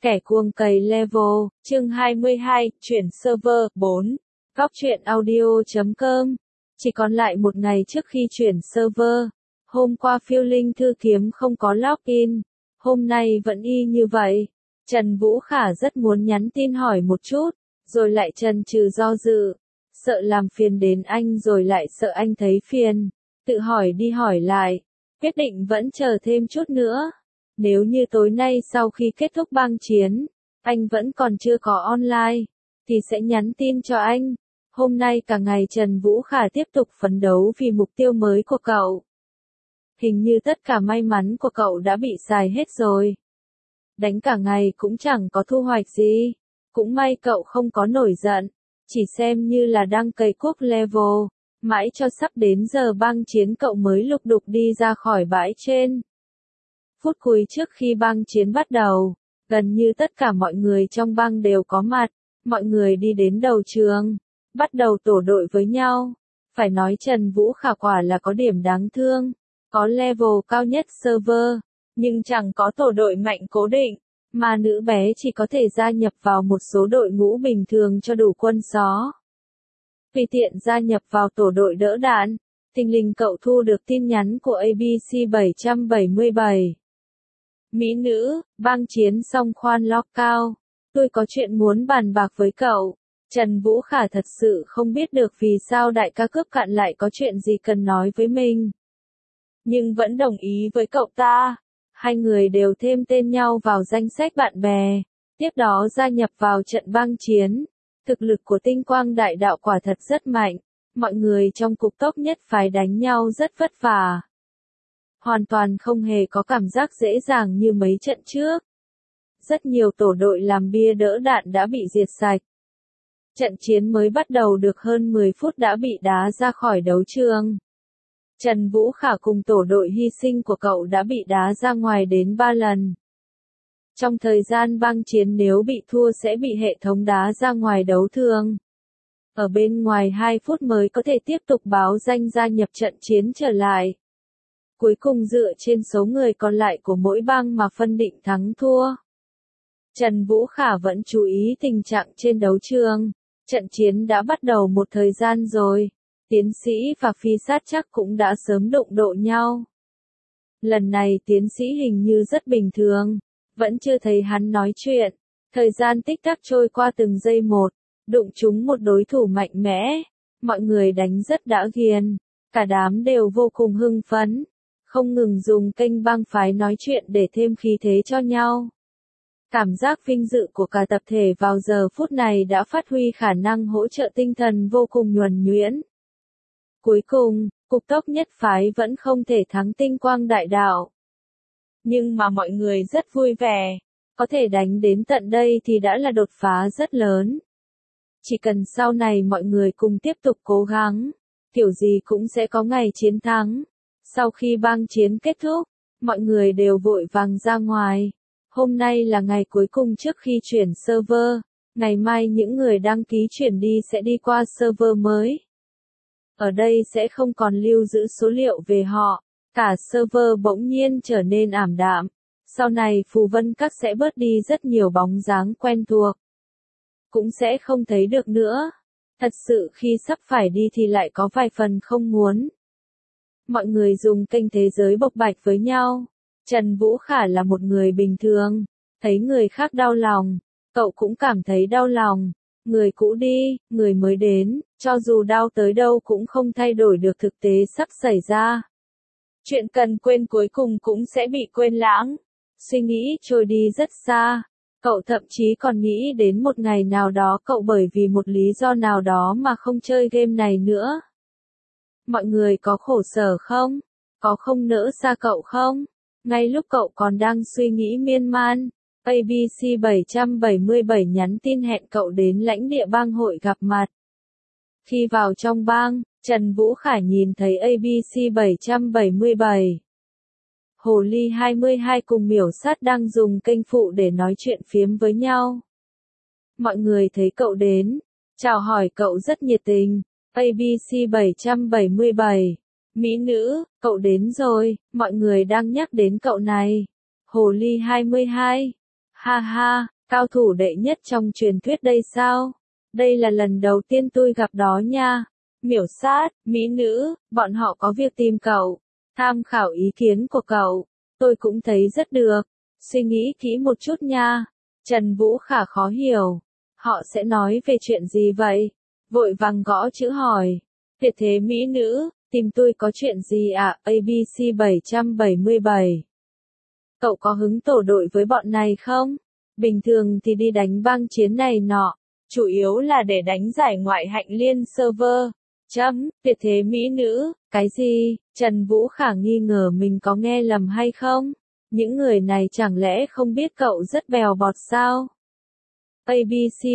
Kẻ cuồng cày level, chương 22, chuyển server, 4. Góc truyện audio.com. Chỉ còn lại một ngày trước khi chuyển server. Hôm qua phiêu linh thư kiếm không có login. Hôm nay vẫn y như vậy. Trần Vũ Khả rất muốn nhắn tin hỏi một chút, rồi lại chần chừ do dự. Sợ làm phiền đến anh rồi lại sợ anh thấy phiền. Tự hỏi đi hỏi lại. Quyết định vẫn chờ thêm chút nữa. Nếu như tối nay sau khi kết thúc bang chiến, anh vẫn còn chưa có online, thì sẽ nhắn tin cho anh. Hôm nay cả ngày Trần Vũ Khả tiếp tục phấn đấu vì mục tiêu mới của cậu. Hình như tất cả may mắn của cậu đã bị xài hết rồi. Đánh cả ngày cũng chẳng có thu hoạch gì. Cũng may cậu không có nổi giận, chỉ xem như là đang cày cuốc level. Mãi cho sắp đến giờ bang chiến cậu mới lục đục đi ra khỏi bãi trên. Phút cuối trước khi bang chiến bắt đầu, gần như tất cả mọi người trong bang đều có mặt, mọi người đi đến đầu trường, bắt đầu tổ đội với nhau. Phải nói Trần Vũ Khả quả là có điểm đáng thương, có level cao nhất server, nhưng chẳng có tổ đội mạnh cố định, mà nữ bé chỉ có thể gia nhập vào một số đội ngũ bình thường cho đủ quân số. Vì tiện gia nhập vào tổ đội đỡ đạn, thình lình cậu thu được tin nhắn của ABC 777. Mỹ nữ, bang chiến xong khoan log cao. Tôi có chuyện muốn bàn bạc với cậu. Trần Vũ Khả thật sự không biết được vì sao đại ca cướp cạn lại có chuyện gì cần nói với mình. Nhưng vẫn đồng ý với cậu ta. Hai người đều thêm tên nhau vào danh sách bạn bè. Tiếp đó gia nhập vào trận bang chiến. Thực lực của tinh quang đại đạo quả thật rất mạnh. Mọi người trong cục tốc nhất phái đánh nhau rất vất vả. Hoàn toàn không hề có cảm giác dễ dàng như mấy trận trước. Rất nhiều tổ đội làm bia đỡ đạn đã bị diệt sạch. Trận chiến mới bắt đầu được hơn 10 phút đã bị đá ra khỏi đấu trường. Trần Vũ Khả cùng tổ đội hy sinh của cậu đã bị đá ra ngoài đến 3 lần. Trong thời gian bang chiến nếu bị thua sẽ bị hệ thống đá ra ngoài đấu trường. Ở bên ngoài 2 phút mới có thể tiếp tục báo danh gia nhập trận chiến trở lại. Cuối cùng dựa trên số người còn lại của mỗi bang mà phân định thắng thua. Trần Vũ Khả vẫn chú ý tình trạng trên đấu trường. Trận chiến đã bắt đầu một thời gian rồi. Tiến sĩ và phi sát chắc cũng đã sớm đụng độ nhau. Lần này tiến sĩ hình như rất bình thường. Vẫn chưa thấy hắn nói chuyện. Thời gian tích tắc trôi qua từng giây một. Đụng trúng một đối thủ mạnh mẽ. Mọi người đánh rất đã ghiền. Cả đám đều vô cùng hưng phấn. Không ngừng dùng kênh bang phái nói chuyện để thêm khí thế cho nhau. Cảm giác vinh dự của cả tập thể vào giờ phút này đã phát huy khả năng hỗ trợ tinh thần vô cùng nhuần nhuyễn. Cuối cùng, cục tốc nhất phái vẫn không thể thắng tinh quang đại đạo. Nhưng mà mọi người rất vui vẻ. Có thể đánh đến tận đây thì đã là đột phá rất lớn. Chỉ cần sau này mọi người cùng tiếp tục cố gắng, kiểu gì cũng sẽ có ngày chiến thắng. Sau khi bang chiến kết thúc, mọi người đều vội vàng ra ngoài. Hôm nay là ngày cuối cùng trước khi chuyển server. Ngày mai những người đăng ký chuyển đi sẽ đi qua server mới. Ở đây sẽ không còn lưu giữ số liệu về họ. Cả server bỗng nhiên trở nên ảm đạm. Sau này phù vân các sẽ bớt đi rất nhiều bóng dáng quen thuộc. Cũng sẽ không thấy được nữa. Thật sự khi sắp phải đi thì lại có vài phần không muốn. Mọi người dùng kênh thế giới bộc bạch với nhau. Trần Vũ Khả là một người bình thường. Thấy người khác đau lòng, cậu cũng cảm thấy đau lòng. Người cũ đi, người mới đến, cho dù đau tới đâu cũng không thay đổi được thực tế sắp xảy ra. Chuyện cần quên cuối cùng cũng sẽ bị quên lãng. Suy nghĩ trôi đi rất xa. Cậu thậm chí còn nghĩ đến một ngày nào đó cậu bởi vì một lý do nào đó mà không chơi game này nữa. Mọi người có khổ sở không? Có không nỡ xa cậu không? Ngay lúc cậu còn đang suy nghĩ miên man, ABC 777 nhắn tin hẹn cậu đến lãnh địa bang hội gặp mặt. Khi vào trong bang, Trần Vũ Khả nhìn thấy ABC 777. Hồ Ly 22 cùng miểu sát đang dùng kênh phụ để nói chuyện phiếm với nhau. Mọi người thấy cậu đến, chào hỏi cậu rất nhiệt tình. ABC 777. Mỹ nữ, cậu đến rồi, mọi người đang nhắc đến cậu này. Hồ Ly 22. Ha ha, cao thủ đệ nhất trong truyền thuyết đây sao? Đây là lần đầu tiên tôi gặp đó nha. Miểu sát, mỹ nữ, bọn họ có việc tìm cậu. Tham khảo ý kiến của cậu. Tôi cũng thấy rất được. Suy nghĩ kỹ một chút nha. Trần Vũ Khả khó hiểu. Họ sẽ nói về chuyện gì vậy? Vội vàng gõ chữ hỏi. Tuyệt thế mỹ nữ, tìm tôi có chuyện gì ạ? ABC 777. Cậu có hứng tổ đội với bọn này không? Bình thường thì đi đánh băng chiến này nọ. Chủ yếu là để đánh giải ngoại hạnh liên server. Tuyệt thế mỹ nữ, cái gì? Trần Vũ Khả nghi ngờ mình có nghe lầm hay không? Những người này chẳng lẽ không biết cậu rất bèo bọt sao? ABC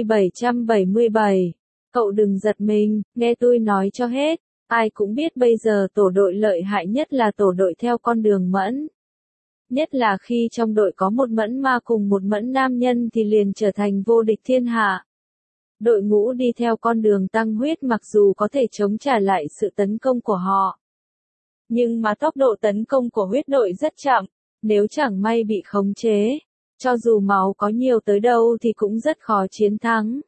777. Cậu đừng giật mình, nghe tôi nói cho hết. Ai cũng biết bây giờ tổ đội lợi hại nhất là tổ đội theo con đường mẫn. Nhất là khi trong đội có một mẫn ma cùng một mẫn nam nhân thì liền trở thành vô địch thiên hạ. Đội ngũ đi theo con đường tăng huyết mặc dù có thể chống trả lại sự tấn công của họ. Nhưng mà tốc độ tấn công của huyết đội rất chậm, nếu chẳng may bị khống chế, cho dù máu có nhiều tới đâu thì cũng rất khó chiến thắng.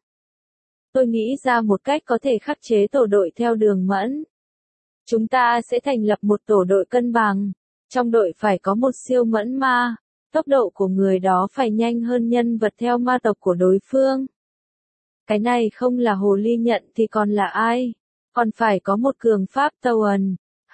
Tôi nghĩ ra một cách có thể khắc chế tổ đội theo đường mẫn. Chúng ta sẽ thành lập một tổ đội cân bằng. Trong đội phải có một siêu mẫn ma, tốc độ của người đó phải nhanh hơn nhân vật theo ma tộc của đối phương. Cái này không là hồ ly nhận thì còn là ai? Còn phải có một cường pháp Towan,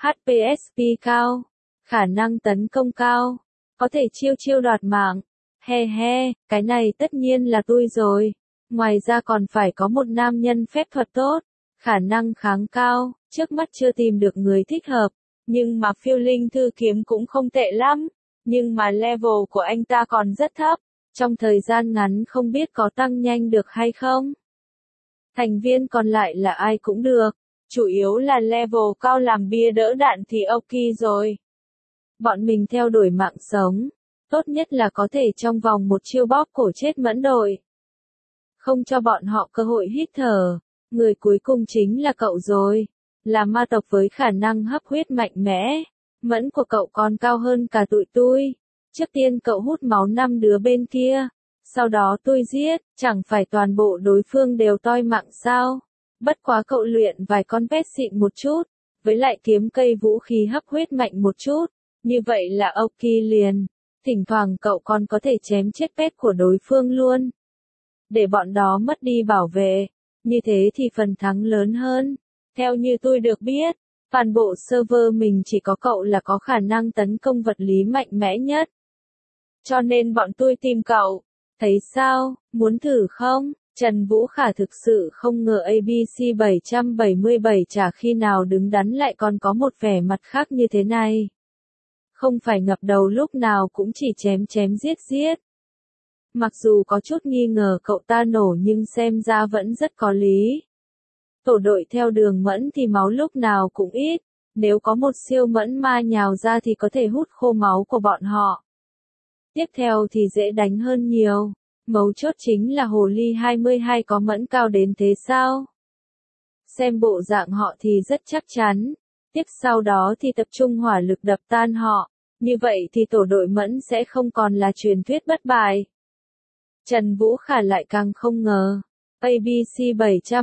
HPSP cao, khả năng tấn công cao, có thể chiêu đoạt mạng. He he, cái này tất nhiên là tôi rồi. Ngoài ra còn phải có một nam nhân phép thuật tốt, khả năng kháng cao, trước mắt chưa tìm được người thích hợp. Nhưng mà phiêu linh thư kiếm cũng không tệ lắm, nhưng mà level của anh ta còn rất thấp, trong thời gian ngắn không biết có tăng nhanh được hay không. Thành viên còn lại là ai cũng được, chủ yếu là level cao làm bia đỡ đạn thì ok rồi. Bọn mình theo đuổi mạng sống, tốt nhất là có thể trong vòng một chiêu bóp cổ chết mẫn đội. Không cho bọn họ cơ hội hít thở, người cuối cùng chính là cậu rồi. Là ma tộc với khả năng hấp huyết mạnh mẽ, mẫn của cậu còn cao hơn cả tụi tôi. Trước tiên cậu hút máu 5 đứa bên kia, sau đó tôi giết, chẳng phải toàn bộ đối phương đều toi mạng sao. Bất quá cậu luyện vài con pet xịn một chút, với lại kiếm cây vũ khí hấp huyết mạnh một chút, như vậy là ok liền. Thỉnh thoảng cậu còn có thể chém chết pet của đối phương luôn. Để bọn đó mất đi bảo vệ, như thế thì phần thắng lớn hơn. Theo như tôi được biết, toàn bộ server mình chỉ có cậu là có khả năng tấn công vật lý mạnh mẽ nhất. Cho nên bọn tôi tìm cậu. Thấy sao, muốn thử không? Trần Vũ Khả thực sự không ngờ ABC 777 chả khi nào đứng đắn lại còn có một vẻ mặt khác như thế này. Không phải ngập đầu lúc nào cũng chỉ chém giết. Mặc dù có chút nghi ngờ cậu ta nổ nhưng xem ra vẫn rất có lý. Tổ đội theo đường mẫn thì máu lúc nào cũng ít, nếu có một siêu mẫn ma nhào ra thì có thể hút khô máu của bọn họ. Tiếp theo thì dễ đánh hơn nhiều, mấu chốt chính là hồ ly 22 có mẫn cao đến thế sao? Xem bộ dạng họ thì rất chắc chắn, tiếp sau đó thì tập trung hỏa lực đập tan họ, như vậy thì tổ đội mẫn sẽ không còn là truyền thuyết bất bại. Trần Vũ Khả lại càng không ngờ. ABC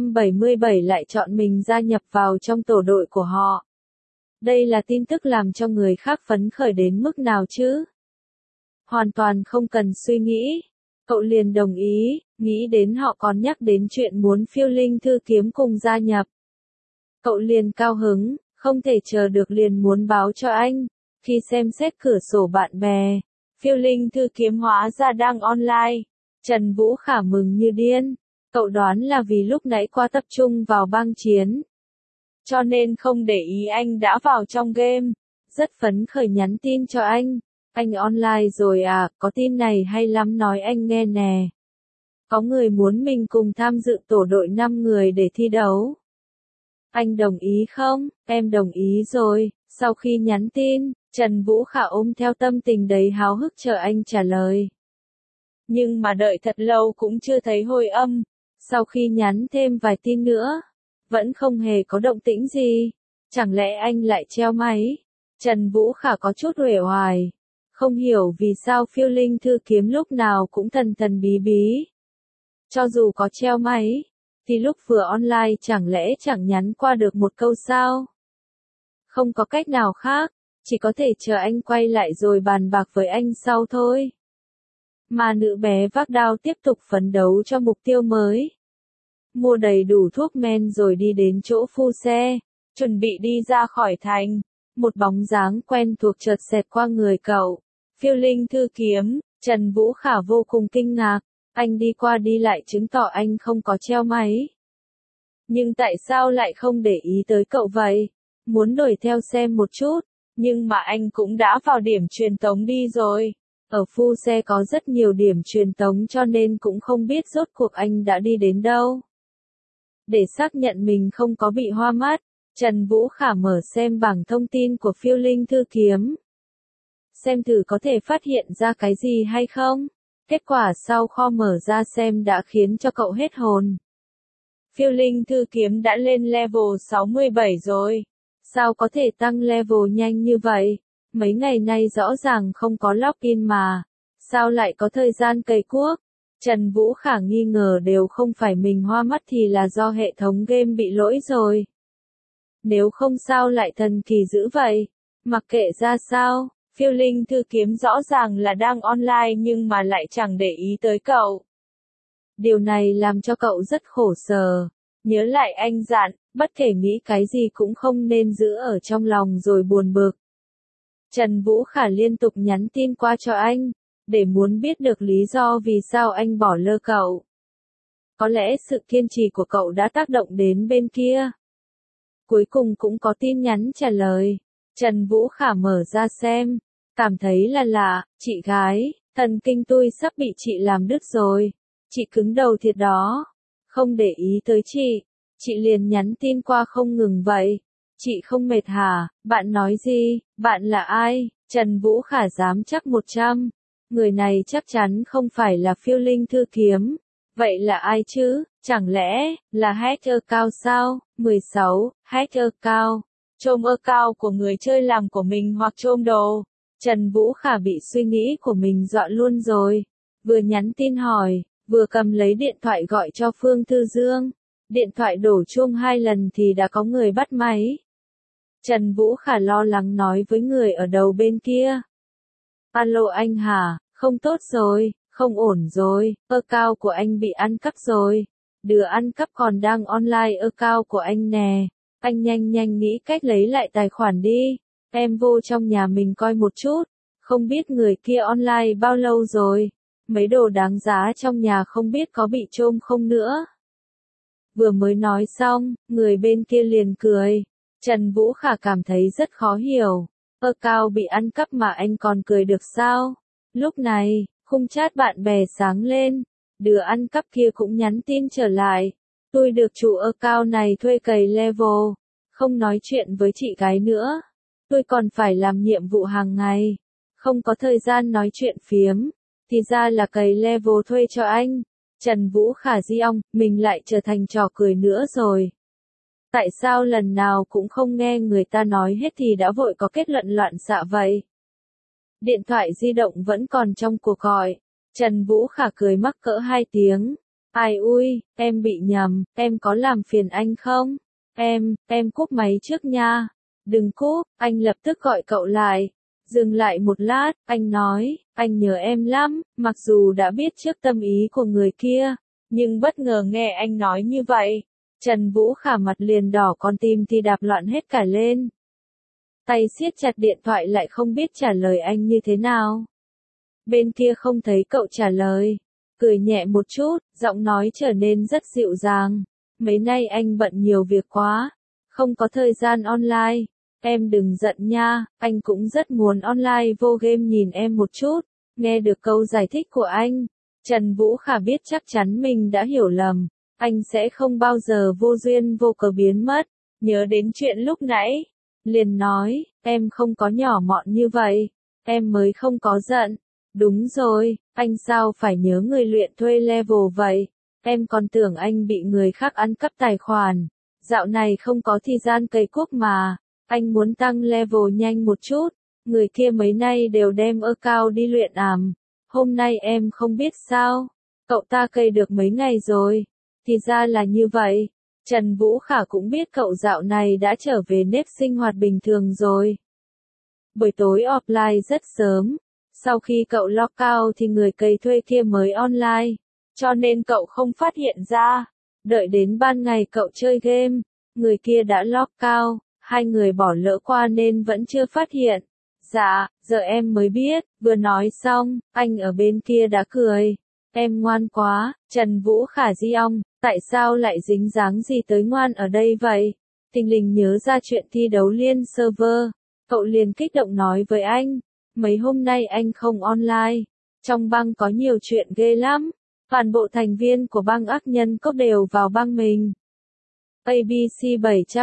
777 lại chọn mình gia nhập vào trong tổ đội của họ. Đây là tin tức làm cho người khác phấn khởi đến mức nào chứ? Hoàn toàn không cần suy nghĩ. Cậu liền đồng ý, nghĩ đến họ còn nhắc đến chuyện muốn phiêu linh thư kiếm cùng gia nhập. Cậu liền cao hứng, không thể chờ được liền muốn báo cho anh. Khi xem xét cửa sổ bạn bè, phiêu linh thư kiếm hóa ra đang online. Trần Vũ Khả mừng như điên. Cậu đoán là vì lúc nãy qua tập trung vào băng chiến. Cho nên không để ý anh đã vào trong game. Rất phấn khởi nhắn tin cho anh. Anh online rồi à, có tin này hay lắm nói anh nghe nè. Có người muốn mình cùng tham dự tổ đội 5 người để thi đấu. Anh đồng ý không? Em đồng ý rồi. Sau khi nhắn tin, Trần Vũ Khả ôm theo tâm tình đầy háo hức chờ anh trả lời. Nhưng mà đợi thật lâu cũng chưa thấy hồi âm. Sau khi nhắn thêm vài tin nữa, vẫn không hề có động tĩnh gì. Chẳng lẽ anh lại treo máy? Trần Vũ Khả có chút uể oải. Không hiểu vì sao phiêu linh thư kiếm lúc nào cũng thần thần bí bí. Cho dù có treo máy, thì lúc vừa online chẳng lẽ chẳng nhắn qua được một câu sao? Không có cách nào khác, chỉ có thể chờ anh quay lại rồi bàn bạc với anh sau thôi. Mà nữ bé vác đao tiếp tục phấn đấu cho mục tiêu mới. Mua đầy đủ thuốc men rồi đi đến chỗ phu xe, chuẩn bị đi ra khỏi thành. Một bóng dáng quen thuộc chợt xẹt qua người cậu. Phiêu linh thư kiếm, Trần Vũ Khả vô cùng kinh ngạc. Anh đi qua đi lại chứng tỏ anh không có treo máy. Nhưng tại sao lại không để ý tới cậu vậy? Muốn đuổi theo xem một chút, nhưng mà anh cũng đã vào điểm truyền tống đi rồi. Ở phu xe có rất nhiều điểm truyền tống cho nên cũng không biết rốt cuộc anh đã đi đến đâu. Để xác nhận mình không có bị hoa mắt, Trần Vũ Khả mở xem bảng thông tin của phiêu linh thư kiếm. Xem thử có thể phát hiện ra cái gì hay không. Kết quả sau kho mở ra xem đã khiến cho cậu hết hồn. Phiêu linh thư kiếm đã lên level 67 rồi. Sao có thể tăng level nhanh như vậy? Mấy ngày nay rõ ràng không có login mà. Sao lại có thời gian cày cuốc? Trần Vũ Khả nghi ngờ đều không phải mình hoa mắt thì là do hệ thống game bị lỗi rồi. Nếu không sao lại thần kỳ dữ vậy? Mặc kệ ra sao, phiêu linh thư kiếm rõ ràng là đang online nhưng mà lại chẳng để ý tới cậu. Điều này làm cho cậu rất khổ sở. Nhớ lại anh dặn, bất kể nghĩ cái gì cũng không nên giữ ở trong lòng rồi buồn bực. Trần Vũ Khả liên tục nhắn tin qua cho anh, để muốn biết được lý do vì sao anh bỏ lơ cậu. Có lẽ sự kiên trì của cậu đã tác động đến bên kia. Cuối cùng cũng có tin nhắn trả lời. Trần Vũ Khả mở ra xem, cảm thấy là lạ, chị gái, thần kinh tôi sắp bị chị làm đứt rồi. Chị cứng đầu thiệt đó. Không để ý tới chị liền nhắn tin qua không ngừng vậy. Chị không mệt hả? Bạn nói gì? Bạn là ai? Trần Vũ Khả dám chắc 100. Người này chắc chắn không phải là phiêu linh thư kiếm. Vậy là ai chứ? Chẳng lẽ là hacker cao sao? 16. Hacker cao. Trôm cao của người chơi làm của mình hoặc trôm đồ. Trần Vũ Khả bị suy nghĩ của mình dọa luôn rồi. Vừa nhắn tin hỏi, vừa cầm lấy điện thoại gọi cho Phương Thư Dương. Điện thoại đổ chuông 2 lần thì đã có người bắt máy. Trần Vũ Khả lo lắng nói với người ở đầu bên kia. Alo anh hả? Không tốt rồi, không ổn rồi, account của anh bị ăn cắp rồi. Đứa ăn cắp còn đang online account của anh nè. Anh nhanh nhanh nghĩ cách lấy lại tài khoản đi. Em vô trong nhà mình coi một chút. Không biết người kia online bao lâu rồi. Mấy đồ đáng giá trong nhà không biết có bị trôm không nữa. Vừa mới nói xong, người bên kia liền cười. Trần Vũ Khả cảm thấy rất khó hiểu. Account bị ăn cắp mà anh còn cười được sao? Lúc này, khung chat bạn bè sáng lên. Đứa ăn cắp kia cũng nhắn tin trở lại. Tôi được chủ account này thuê cày level. Không nói chuyện với chị gái nữa. Tôi còn phải làm nhiệm vụ hàng ngày. Không có thời gian nói chuyện phiếm. Thì ra là cày level thuê cho anh. Trần Vũ Khả di ong, mình lại trở thành trò cười nữa rồi. Tại sao lần nào cũng không nghe người ta nói hết thì đã vội có kết luận loạn xạ vậy? Điện thoại di động vẫn còn trong cuộc gọi. Trần Vũ Khả cười mắc cỡ 2 tiếng. Ai ui, em bị nhầm, em có làm phiền anh không? Em cúp máy trước nha. Đừng cúp, anh lập tức gọi cậu lại. Dừng lại một lát, anh nói, anh nhớ em lắm, mặc dù đã biết trước tâm ý của người kia, nhưng bất ngờ nghe anh nói như vậy. Trần Vũ Khả mặt liền đỏ, con tim thì đạp loạn hết cả lên. Tay siết chặt điện thoại lại không biết trả lời anh như thế nào. Bên kia không thấy cậu trả lời. Cười nhẹ một chút, giọng nói trở nên rất dịu dàng. Mấy nay anh bận nhiều việc quá. Không có thời gian online. Em đừng giận nha, anh cũng rất muốn online vô game nhìn em một chút. Nghe được câu giải thích của anh, Trần Vũ Khả biết chắc chắn mình đã hiểu lầm. Anh sẽ không bao giờ vô duyên vô cớ biến mất. Nhớ đến chuyện lúc nãy. Liền nói, em không có nhỏ mọn như vậy. Em mới không có giận. Đúng rồi, anh sao phải nhớ người luyện thuê level vậy? Em còn tưởng anh bị người khác ăn cắp tài khoản. Dạo này không có thời gian cày cuốc mà. Anh muốn tăng level nhanh một chút. Người kia mấy nay đều đem account đi luyện ảm. Hôm nay em không biết sao. Cậu ta cày được mấy ngày rồi. Thì ra là như vậy. Trần Vũ Khả cũng biết cậu dạo này đã trở về nếp sinh hoạt bình thường rồi. Buổi tối offline rất sớm. Sau khi cậu log out thì người cày thuê kia mới online. Cho nên cậu không phát hiện ra. Đợi đến ban ngày cậu chơi game. Người kia đã log out. Hai người bỏ lỡ qua nên vẫn chưa phát hiện. Dạ, giờ em mới biết. Vừa nói xong, anh ở bên kia đã cười. Em ngoan quá, Trần Vũ Khả di ong, tại sao lại dính dáng gì tới ngoan ở đây vậy? Thình lình nhớ ra chuyện thi đấu liên server. Cậu liền kích động nói với anh. Mấy hôm nay anh không online. Trong băng có nhiều chuyện ghê lắm. Toàn bộ thành viên của băng ác nhân cốc đều vào băng mình. ABC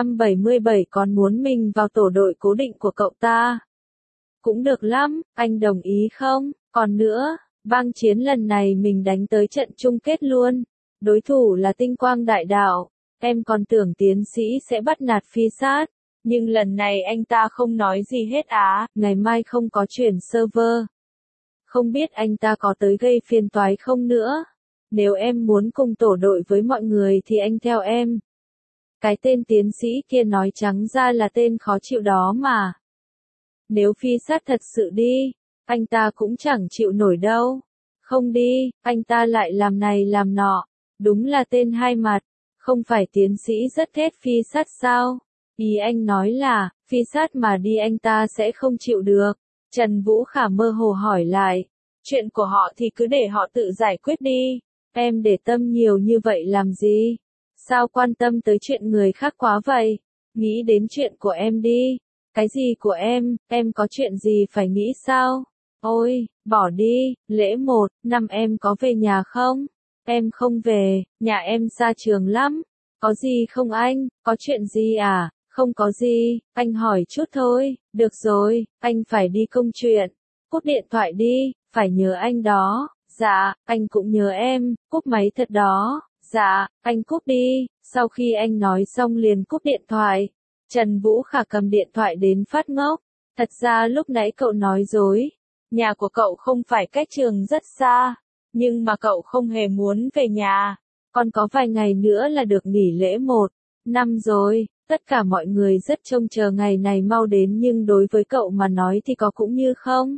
777 còn muốn mình vào tổ đội cố định của cậu ta. Cũng được lắm, anh đồng ý không? Còn nữa, băng chiến lần này mình đánh tới trận chung kết luôn. Đối thủ là Tinh Quang Đại Đạo. Em còn tưởng tiến sĩ sẽ bắt nạt Phi Sát. Nhưng lần này anh ta không nói gì hết á. Ngày mai không có chuyển server. Không biết anh ta có tới gây phiền toái không nữa. Nếu em muốn cùng tổ đội với mọi người thì anh theo em. Cái tên tiến sĩ kia nói trắng ra là tên khó chịu đó mà. Nếu Phi Sát thật sự đi, anh ta cũng chẳng chịu nổi đâu. Không đi, anh ta lại làm này làm nọ. Đúng là tên hai mặt. Không phải tiến sĩ rất ghét Phi Sát sao? Ý anh nói là, Phi Sát mà đi anh ta sẽ không chịu được. Trần Vũ Khả mơ hồ hỏi lại. Chuyện của họ thì cứ để họ tự giải quyết đi. Em để tâm nhiều như vậy làm gì? Sao quan tâm tới chuyện người khác quá vậy? Nghĩ đến chuyện của em đi. Cái gì của em có chuyện gì phải nghĩ sao? Ôi, bỏ đi, lễ 1/5 em có về nhà không? Em không về, nhà em xa trường lắm. Có gì không anh, có chuyện gì à? Không có gì, anh hỏi chút thôi, được rồi, anh phải đi công chuyện. Cúp điện thoại đi, phải nhớ anh đó. Dạ, anh cũng nhớ em, cúp máy thật đó. Dạ, anh cúp đi. Sau khi anh nói xong liền cúp điện thoại. Trần Vũ Khả cầm điện thoại đến phát ngốc. Thật ra lúc nãy cậu nói dối. Nhà của cậu không phải cách trường rất xa. Nhưng mà cậu không hề muốn về nhà. Còn có vài ngày nữa là được nghỉ lễ 1/5 rồi. Tất cả mọi người rất trông chờ ngày này mau đến nhưng đối với cậu mà nói thì có cũng như không.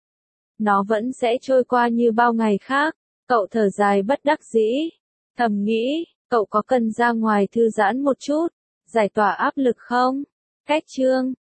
Nó vẫn sẽ trôi qua như bao ngày khác. Cậu thở dài bất đắc dĩ. Thầm nghĩ, cậu có cần ra ngoài thư giãn một chút, giải tỏa áp lực không? Cách chương